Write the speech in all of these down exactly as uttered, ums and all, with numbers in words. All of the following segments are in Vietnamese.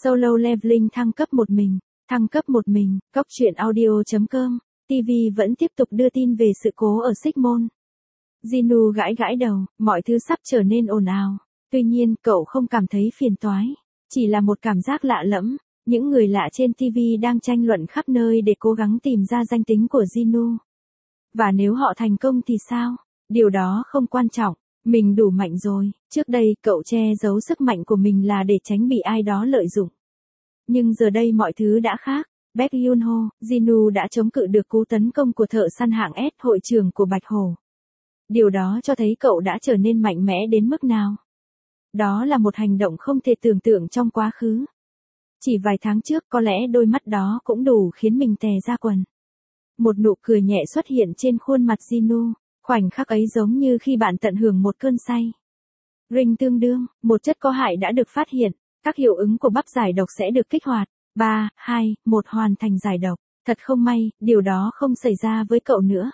Solo Leveling thăng cấp một mình, thăng cấp một mình, Cốc truyện audio chấm com, ti vi vẫn tiếp tục đưa tin về sự cố ở Xích Môn. Jinu gãi gãi đầu, mọi thứ sắp trở nên ồn ào. Tuy nhiên, cậu không cảm thấy phiền toái. Chỉ là một cảm giác lạ lẫm. Những người lạ trên ti vi đang tranh luận khắp nơi để cố gắng tìm ra danh tính của Jinu. Và nếu họ thành công thì sao? Điều đó không quan trọng. Mình đủ mạnh rồi. Trước đây, cậu che giấu sức mạnh của mình là để tránh bị ai đó lợi dụng. Nhưng giờ đây mọi thứ đã khác. Baek Yoon-ho, Jinu đã chống cự được cú tấn công của thợ săn hạng S, hội trưởng của Bạch Hổ. Điều đó cho thấy cậu đã trở nên mạnh mẽ đến mức nào. Đó là một hành động không thể tưởng tượng trong quá khứ. Chỉ vài tháng trước có lẽ đôi mắt đó cũng đủ khiến mình tè ra quần. Một nụ cười nhẹ xuất hiện trên khuôn mặt Jinu, khoảnh khắc ấy giống như khi bạn tận hưởng một cơn say. Ring tương đương, một chất có hại đã được phát hiện, các hiệu ứng của bắp giải độc sẽ được kích hoạt. ba, hai, một hoàn thành giải độc. Thật không may, điều đó không xảy ra với cậu nữa.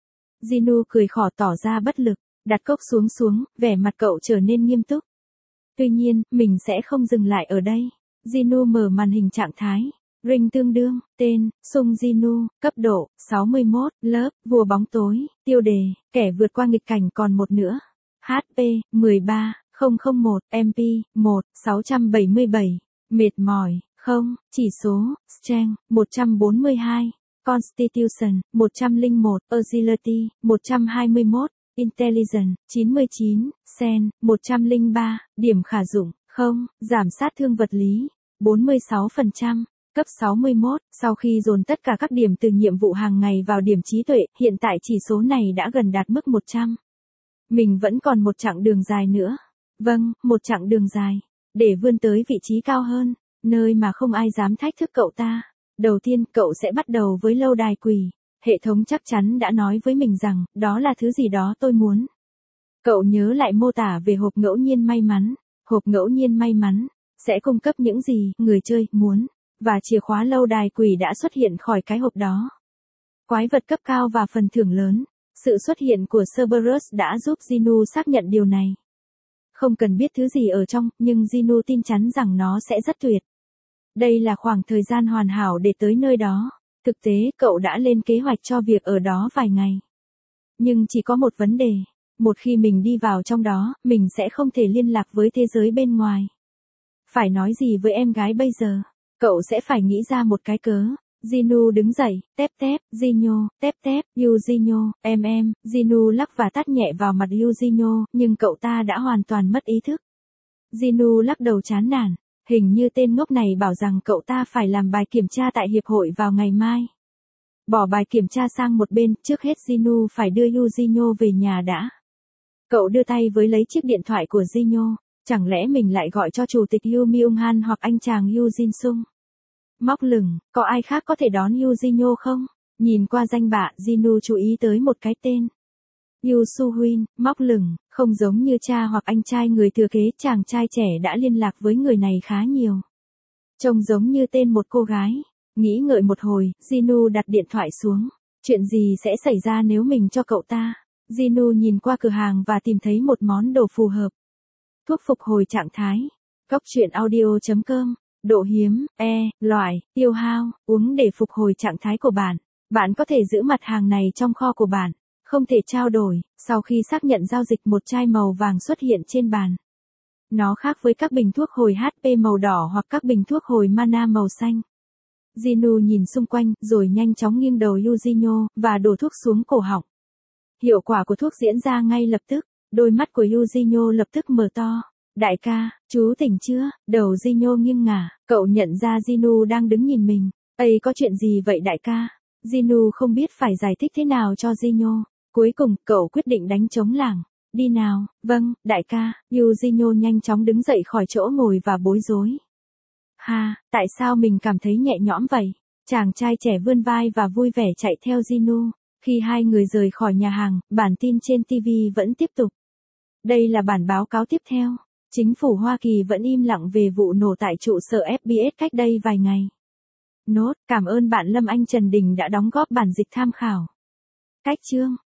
Jinu cười khổ tỏ ra bất lực, đặt cốc xuống xuống, vẻ mặt cậu trở nên nghiêm túc. Tuy nhiên, mình sẽ không dừng lại ở đây. Jinu mở màn hình trạng thái. Ring tương đương, tên, Sung Jinu, cấp độ, sáu mươi mốt, lớp, vua bóng tối, tiêu đề, kẻ vượt qua nghịch cảnh còn một nữa. hát pê, mười ba, không không một, em pê, một, sáu trăm bảy mươi bảy, mệt mỏi, không, chỉ số, Strength, một trăm bốn mươi hai, Constitution, một trăm lẻ một, Agility, một trăm hai mươi mốt, Intelligence, chín mươi chín, Sen, một trăm lẻ ba, điểm khả dụng, không, giảm sát thương vật lý, bốn mươi sáu phần trăm, cấp sáu mươi mốt, sau khi dồn tất cả các điểm từ nhiệm vụ hàng ngày vào điểm trí tuệ, hiện tại chỉ số này đã gần đạt mức một trăm. Mình vẫn còn một chặng đường dài nữa. Vâng, một chặng đường dài. Để vươn tới vị trí cao hơn, nơi mà không ai dám thách thức cậu ta. Đầu tiên, cậu sẽ bắt đầu với lâu đài quỷ. Hệ thống chắc chắn đã nói với mình rằng, đó là thứ gì đó tôi muốn. Cậu nhớ lại mô tả về hộp ngẫu nhiên may mắn. Hộp ngẫu nhiên may mắn sẽ cung cấp những gì người chơi muốn. Và chìa khóa lâu đài quỷ đã xuất hiện khỏi cái hộp đó. Quái vật cấp cao và phần thưởng lớn. Sự xuất hiện của Cerberus đã giúp Jinu xác nhận điều này. Không cần biết thứ gì ở trong, nhưng Jinu tin chắn rằng nó sẽ rất tuyệt. Đây là khoảng thời gian hoàn hảo để tới nơi đó. Thực tế, cậu đã lên kế hoạch cho việc ở đó vài ngày. Nhưng chỉ có một vấn đề. Một khi mình đi vào trong đó, mình sẽ không thể liên lạc với thế giới bên ngoài. Phải nói gì với em gái bây giờ? Cậu sẽ phải nghĩ ra một cái cớ. Jinu đứng dậy, tép tép, Jino, tép tép, Yujino, em em, Jinu lắc và tát nhẹ vào mặt Yujino, nhưng cậu ta đã hoàn toàn mất ý thức. Jinu lắc đầu chán nản, hình như tên ngốc này bảo rằng cậu ta phải làm bài kiểm tra tại hiệp hội vào ngày mai. Bỏ bài kiểm tra sang một bên, trước hết Jinu phải đưa Yujino về nhà đã. Cậu đưa tay với lấy chiếc điện thoại của Jino, chẳng lẽ mình lại gọi cho chủ tịch Yu Myung-han hoặc anh chàng Yu Jin-sung? Móc lửng, có ai khác có thể đón Yujino không? Nhìn qua danh bạ, Jinu chú ý tới một cái tên. Yu Su-huynh, móc lửng, không giống như cha hoặc anh trai người thừa kế, chàng trai trẻ đã liên lạc với người này khá nhiều. Trông giống như tên một cô gái. Nghĩ ngợi một hồi, Jinu đặt điện thoại xuống. Chuyện gì sẽ xảy ra nếu mình cho cậu ta? Jinu nhìn qua cửa hàng và tìm thấy một món đồ phù hợp. Thuốc phục hồi trạng thái. Cốc truyện audio chấm com. Độ hiếm, E, loại, tiêu hao, uống để phục hồi trạng thái của bạn. Bạn có thể giữ mặt hàng này trong kho của bạn. Không thể trao đổi. Sau khi xác nhận giao dịch, một chai màu vàng xuất hiện trên bàn. Nó khác với các bình thuốc hồi hát pê màu đỏ hoặc các bình thuốc hồi mana màu xanh. Jinu nhìn xung quanh, rồi nhanh chóng nghiêng đầu Yujino, và đổ thuốc xuống cổ họng. Hiệu quả của thuốc diễn ra ngay lập tức. Đôi mắt của Yujino lập tức mở to. Đại ca, chú tỉnh chưa? Đầu Jino nghiêng ngả, cậu nhận ra Jinu đang đứng nhìn mình. Ây, có chuyện gì vậy đại ca? Jinu không biết phải giải thích thế nào cho Jino. Cuối cùng, cậu quyết định đánh trống lảng. Đi nào, vâng, đại ca. Yujino nhanh chóng đứng dậy khỏi chỗ ngồi và bối rối. Ha, tại sao mình cảm thấy nhẹ nhõm vậy? Chàng trai trẻ vươn vai và vui vẻ chạy theo Jinu. Khi hai người rời khỏi nhà hàng, bản tin trên ti vi vẫn tiếp tục. Đây là bản báo cáo tiếp theo. Chính phủ Hoa Kỳ vẫn im lặng về vụ nổ tại trụ sở ép bê ét cách đây vài ngày. Nốt, cảm ơn bạn Lâm Anh Trần Đình đã đóng góp bản dịch tham khảo. Cách chương